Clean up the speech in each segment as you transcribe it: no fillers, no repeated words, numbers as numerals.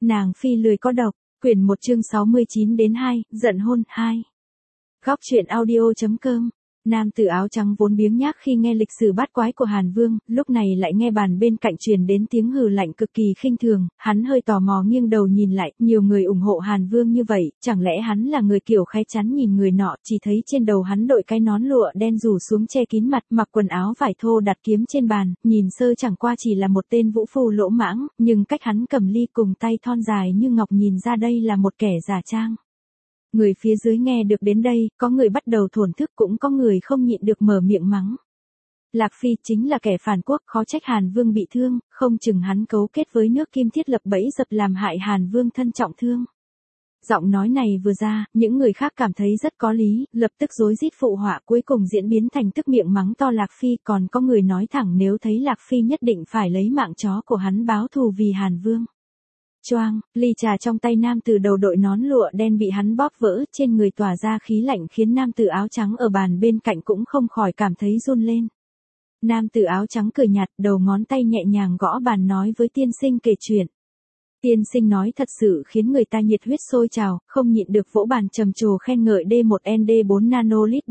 Nàng phi lười có độc, quyển 1 chương 69 đến 2, giận hôn 2. Góc truyện audio.com. Nam tử áo trắng vốn biếng nhác khi nghe lịch sử bát quái của Hàn Vương, lúc này lại nghe bàn bên cạnh truyền đến tiếng hừ lạnh cực kỳ khinh thường, hắn hơi tò mò nghiêng đầu nhìn lại, nhiều người ủng hộ Hàn Vương như vậy, chẳng lẽ hắn là người kiểu khái chắn nhìn người nọ, chỉ thấy trên đầu hắn đội cái nón lụa đen rủ xuống che kín mặt, mặc quần áo vải thô đặt kiếm trên bàn, nhìn sơ chẳng qua chỉ là một tên vũ phu lỗ mãng, nhưng cách hắn cầm ly cùng tay thon dài như ngọc nhìn ra đây là một kẻ giả trang. Người phía dưới nghe được đến đây, có người bắt đầu thổn thức cũng có người không nhịn được mở miệng mắng. Lạc Phi chính là kẻ phản quốc, khó trách Hàn Vương bị thương, không chừng hắn cấu kết với nước Kim thiết lập bẫy dập làm hại Hàn Vương thân trọng thương. Giọng nói này vừa ra, những người khác cảm thấy rất có lý, lập tức rối rít phụ họa, cuối cùng diễn biến thành tức miệng mắng to Lạc Phi, còn có người nói thẳng nếu thấy Lạc Phi nhất định phải lấy mạng chó của hắn báo thù vì Hàn Vương. Choang, ly trà trong tay nam tử đầu đội nón lụa đen bị hắn bóp vỡ, trên người tỏa ra khí lạnh khiến nam tử áo trắng ở bàn bên cạnh cũng không khỏi cảm thấy run lên. Nam tử áo trắng cười nhạt, đầu ngón tay nhẹ nhàng gõ bàn nói với tiên sinh kể chuyện. Tiên sinh nói thật sự khiến người ta nhiệt huyết sôi trào, không nhịn được vỗ bàn trầm trồ khen ngợi D1ND4 nanolit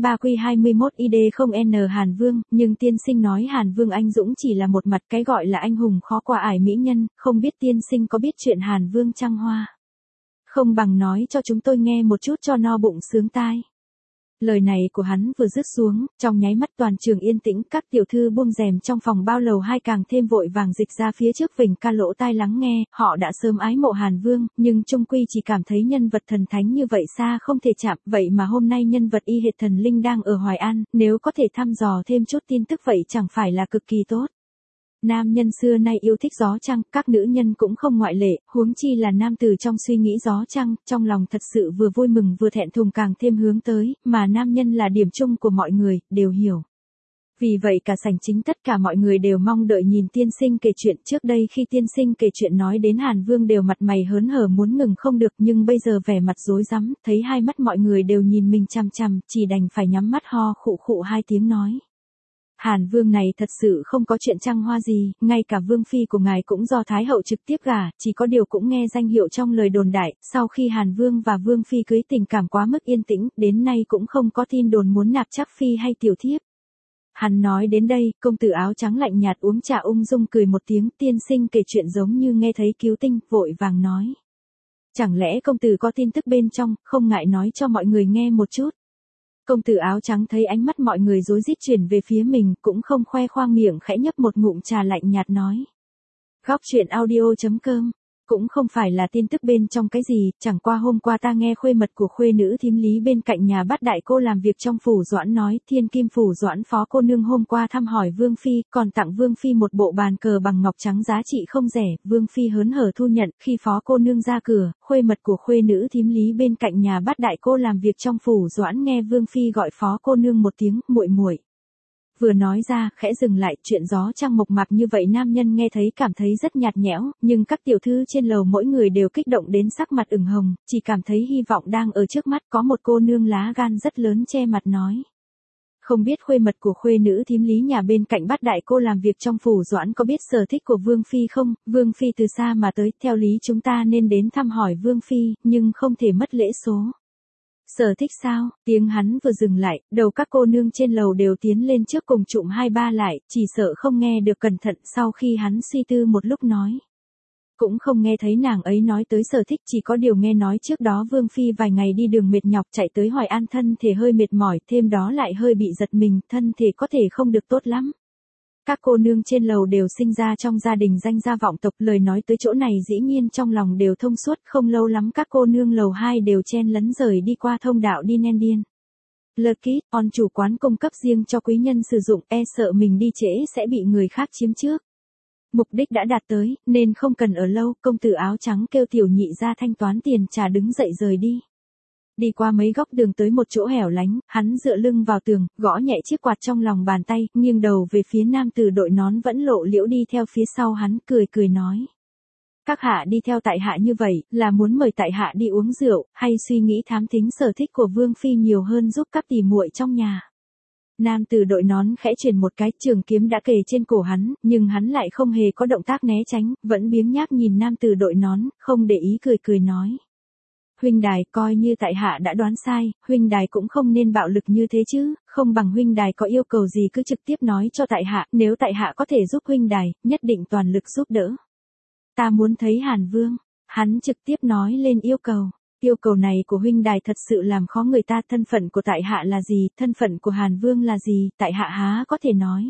3Q21ID0N Hàn Vương, nhưng tiên sinh nói Hàn Vương anh dũng chỉ là một mặt, cái gọi là anh hùng khó qua ải mỹ nhân, không biết tiên sinh có biết chuyện Hàn Vương trăng hoa. Không bằng nói cho chúng tôi nghe một chút cho no bụng sướng tai. Lời này của hắn vừa dứt xuống, trong nháy mắt toàn trường yên tĩnh, các tiểu thư buông rèm trong phòng bao lầu hai càng thêm vội vàng dịch ra phía trước vểnh ca lỗ tai lắng nghe, họ đã sớm ái mộ Hàn Vương, nhưng chung quy chỉ cảm thấy nhân vật thần thánh như vậy xa không thể chạm, vậy mà hôm nay nhân vật y hệt thần linh đang ở Hoài An, nếu có thể thăm dò thêm chút tin tức vậy chẳng phải là cực kỳ tốt. Nam nhân xưa nay yêu thích gió trăng, các nữ nhân cũng không ngoại lệ, huống chi là nam tử trong suy nghĩ gió trăng, trong lòng thật sự vừa vui mừng vừa thẹn thùng càng thêm hướng tới, mà nam nhân là điểm chung của mọi người, đều hiểu. Vì vậy cả sảnh chính tất cả mọi người đều mong đợi nhìn tiên sinh kể chuyện, trước đây khi tiên sinh kể chuyện nói đến Hàn Vương đều mặt mày hớn hở muốn ngừng không được, nhưng bây giờ vẻ mặt rối rắm, thấy hai mắt mọi người đều nhìn mình chằm chằm, chỉ đành phải nhắm mắt ho khụ khụ hai tiếng nói. Hàn Vương này thật sự không có chuyện trăng hoa gì, ngay cả Vương Phi của ngài cũng do Thái Hậu trực tiếp gả, chỉ có điều cũng nghe danh hiệu trong lời đồn đại, sau khi Hàn Vương và Vương Phi cưới tình cảm quá mức yên tĩnh, đến nay cũng không có tin đồn muốn nạp chắc Phi hay tiểu thiếp. Hắn nói đến đây, công tử áo trắng lạnh nhạt uống trà ung dung cười một tiếng, tiên sinh kể chuyện giống như nghe thấy cứu tinh, vội vàng nói. Chẳng lẽ công tử có tin tức bên trong, không ngại nói cho mọi người nghe một chút. Công tử áo trắng thấy ánh mắt mọi người rối rít chuyển về phía mình, cũng không khoe khoang miệng khẽ nhấp một ngụm trà lạnh nhạt nói. Góc truyện audio.com. Cũng không phải là tin tức bên trong cái gì, chẳng qua hôm qua ta nghe khuê mật của khuê nữ thím Lý bên cạnh nhà Bát đại cô làm việc trong phủ Doãn nói, Thiên Kim phủ Doãn phó cô nương hôm qua thăm hỏi Vương Phi, còn tặng Vương Phi một bộ bàn cờ bằng ngọc trắng giá trị không rẻ, Vương Phi hớn hở thu nhận, khi phó cô nương ra cửa, khuê mật của khuê nữ thím Lý bên cạnh nhà Bát đại cô làm việc trong phủ Doãn nghe Vương Phi gọi phó cô nương một tiếng, muội muội. Vừa nói ra, khẽ dừng lại, chuyện gió trăng mộc mạc như vậy nam nhân nghe thấy cảm thấy rất nhạt nhẽo, nhưng các tiểu thư trên lầu mỗi người đều kích động đến sắc mặt ửng hồng, chỉ cảm thấy hy vọng đang ở trước mắt, có một cô nương lá gan rất lớn che mặt nói. Không biết khuê mật của khuê nữ thím Lý nhà bên cạnh Bát đại cô làm việc trong phủ Doãn có biết sở thích của Vương Phi không, Vương Phi từ xa mà tới, theo lý chúng ta nên đến thăm hỏi Vương Phi, nhưng không thể mất lễ số. Sở thích sao? Tiếng hắn vừa dừng lại, đầu các cô nương trên lầu đều tiến lên trước cùng chụm hai ba lại, chỉ sợ không nghe được cẩn thận, sau khi hắn suy tư một lúc nói. Cũng không nghe thấy nàng ấy nói tới sở thích, chỉ có điều nghe nói trước đó Vương Phi vài ngày đi đường mệt nhọc chạy tới Hoài An thân thể hơi mệt mỏi, thêm đó lại hơi bị giật mình, thân thể có thể không được tốt lắm. Các cô nương trên lầu đều sinh ra trong gia đình danh gia vọng tộc, lời nói tới chỗ này dĩ nhiên trong lòng đều thông suốt, không lâu lắm các cô nương lầu 2 đều chen lấn rời đi qua thông đạo đi nen điên. Lucky, on chủ quán cung cấp riêng cho quý nhân sử dụng, e sợ mình đi trễ sẽ bị người khác chiếm trước. Mục đích đã đạt tới, nên không cần ở lâu, công tử áo trắng kêu tiểu nhị ra thanh toán tiền trà đứng dậy rời đi. Đi qua mấy góc đường tới một chỗ hẻo lánh, hắn dựa lưng vào tường, gõ nhẹ chiếc quạt trong lòng bàn tay, nghiêng đầu về phía nam tử đội nón vẫn lộ liễu đi theo phía sau hắn, cười cười nói. Các hạ đi theo tại hạ như vậy, là muốn mời tại hạ đi uống rượu, hay suy nghĩ thám thính sở thích của Vương Phi nhiều hơn giúp các tỷ muội trong nhà. Nam tử đội nón khẽ truyền một cái, trường kiếm đã kề trên cổ hắn, nhưng hắn lại không hề có động tác né tránh, vẫn biếng nhác nhìn nam tử đội nón, không để ý cười cười nói. Huynh đài, coi như tại hạ đã đoán sai, huynh đài cũng không nên bạo lực như thế chứ, không bằng huynh đài có yêu cầu gì cứ trực tiếp nói cho tại hạ, nếu tại hạ có thể giúp huynh đài, nhất định toàn lực giúp đỡ. Ta muốn thấy Hàn Vương, hắn trực tiếp nói lên yêu cầu. Yêu cầu này của huynh đài thật sự làm khó người ta, thân phận của tại hạ là gì, thân phận của Hàn Vương là gì, tại hạ há có thể nói.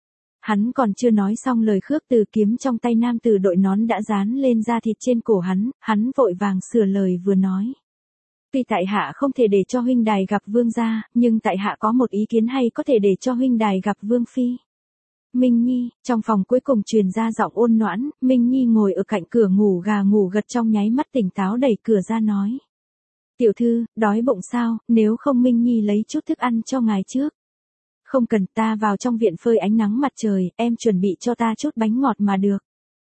Hắn còn chưa nói xong lời khước từ, kiếm trong tay nam tử đội nón đã dán lên da thịt trên cổ hắn vội vàng sửa lời vừa nói. Tuy tại hạ không thể để cho huynh đài gặp vương gia, nhưng tại hạ có một ý kiến hay có thể để cho huynh đài gặp vương phi. Minh Nhi, trong phòng cuối cùng truyền ra giọng ôn noãn, Minh Nhi ngồi ở cạnh cửa ngủ gà ngủ gật, trong nháy mắt tỉnh táo đẩy cửa ra nói. Tiểu thư, đói bụng sao, nếu không Minh Nhi lấy chút thức ăn cho ngài trước. Không cần, ta vào trong viện phơi ánh nắng mặt trời, em chuẩn bị cho ta chút bánh ngọt mà được.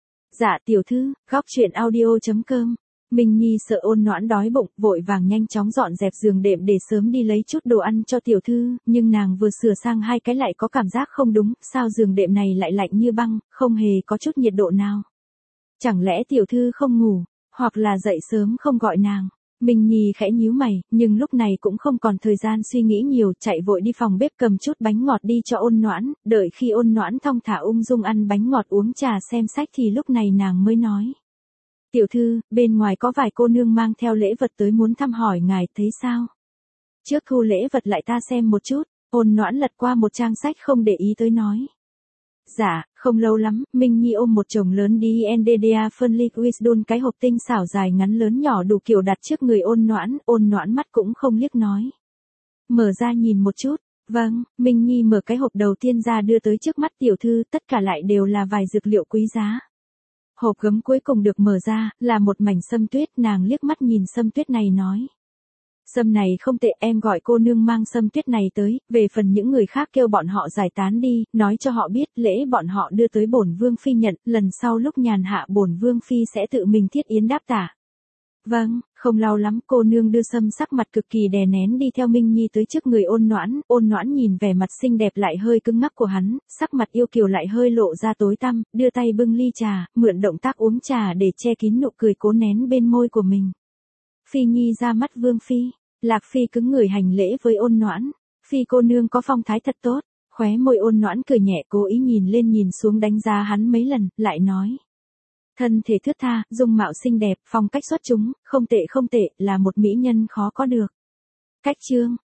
Dạ tiểu thư, góc truyện audio.com. Minh Nhi sợ ôn noãn đói bụng, vội vàng nhanh chóng dọn dẹp giường đệm để sớm đi lấy chút đồ ăn cho tiểu thư, nhưng nàng vừa sửa sang hai cái lại có cảm giác không đúng, sao giường đệm này lại lạnh như băng, không hề có chút nhiệt độ nào. Chẳng lẽ tiểu thư không ngủ, hoặc là dậy sớm không gọi nàng. Minh Nhi khẽ nhíu mày, nhưng lúc này cũng không còn thời gian suy nghĩ nhiều, chạy vội đi phòng bếp cầm chút bánh ngọt đi cho ôn noãn, đợi khi ôn noãn thong thả ung dung ăn bánh ngọt uống trà xem sách thì lúc này nàng mới nói. Tiểu thư, bên ngoài có vài cô nương mang theo lễ vật tới muốn thăm hỏi ngài, thấy sao? Trước thu lễ vật lại ta xem một chút, ôn noãn lật qua một trang sách không để ý tới nói. Dạ, không lâu lắm, Minh Nhi ôm một chồng lớn DNDDA Furnish Wisdom, cái hộp tinh xảo dài ngắn lớn nhỏ đủ kiểu đặt trước người ôn noãn mắt cũng không liếc nói. Mở ra nhìn một chút, vâng, Minh Nhi mở cái hộp đầu tiên ra đưa tới trước mắt tiểu thư, tất cả lại đều là vài dược liệu quý giá. Hộp gấm cuối cùng được mở ra, là một mảnh sâm tuyết, nàng liếc mắt nhìn sâm tuyết này nói. Sâm này không tệ, em gọi cô nương mang sâm tuyết này tới, về phần những người khác kêu bọn họ giải tán đi, nói cho họ biết lễ bọn họ đưa tới bổn vương phi nhận, lần sau lúc nhàn hạ bổn vương phi sẽ tự mình thiết yến đáp tả. Vâng, không lâu lắm cô nương đưa sâm sắc mặt cực kỳ đè nén đi theo Minh Nhi tới trước người ôn noãn nhìn vẻ mặt xinh đẹp lại hơi cứng ngắc của hắn, sắc mặt yêu kiều lại hơi lộ ra tối tăm, đưa tay bưng ly trà, mượn động tác uống trà để che kín nụ cười cố nén bên môi của mình. Phi Nhi ra mắt vương phi. Lạc Phi cứng người hành lễ với ôn noãn. Phi cô nương có phong thái thật tốt. Khóe môi ôn noãn cười nhẹ, cố ý nhìn lên nhìn xuống đánh giá hắn mấy lần, lại nói. Thân thể thướt tha, dung mạo xinh đẹp, phong cách xuất chúng, không tệ, là một mỹ nhân khó có được. Cách chương.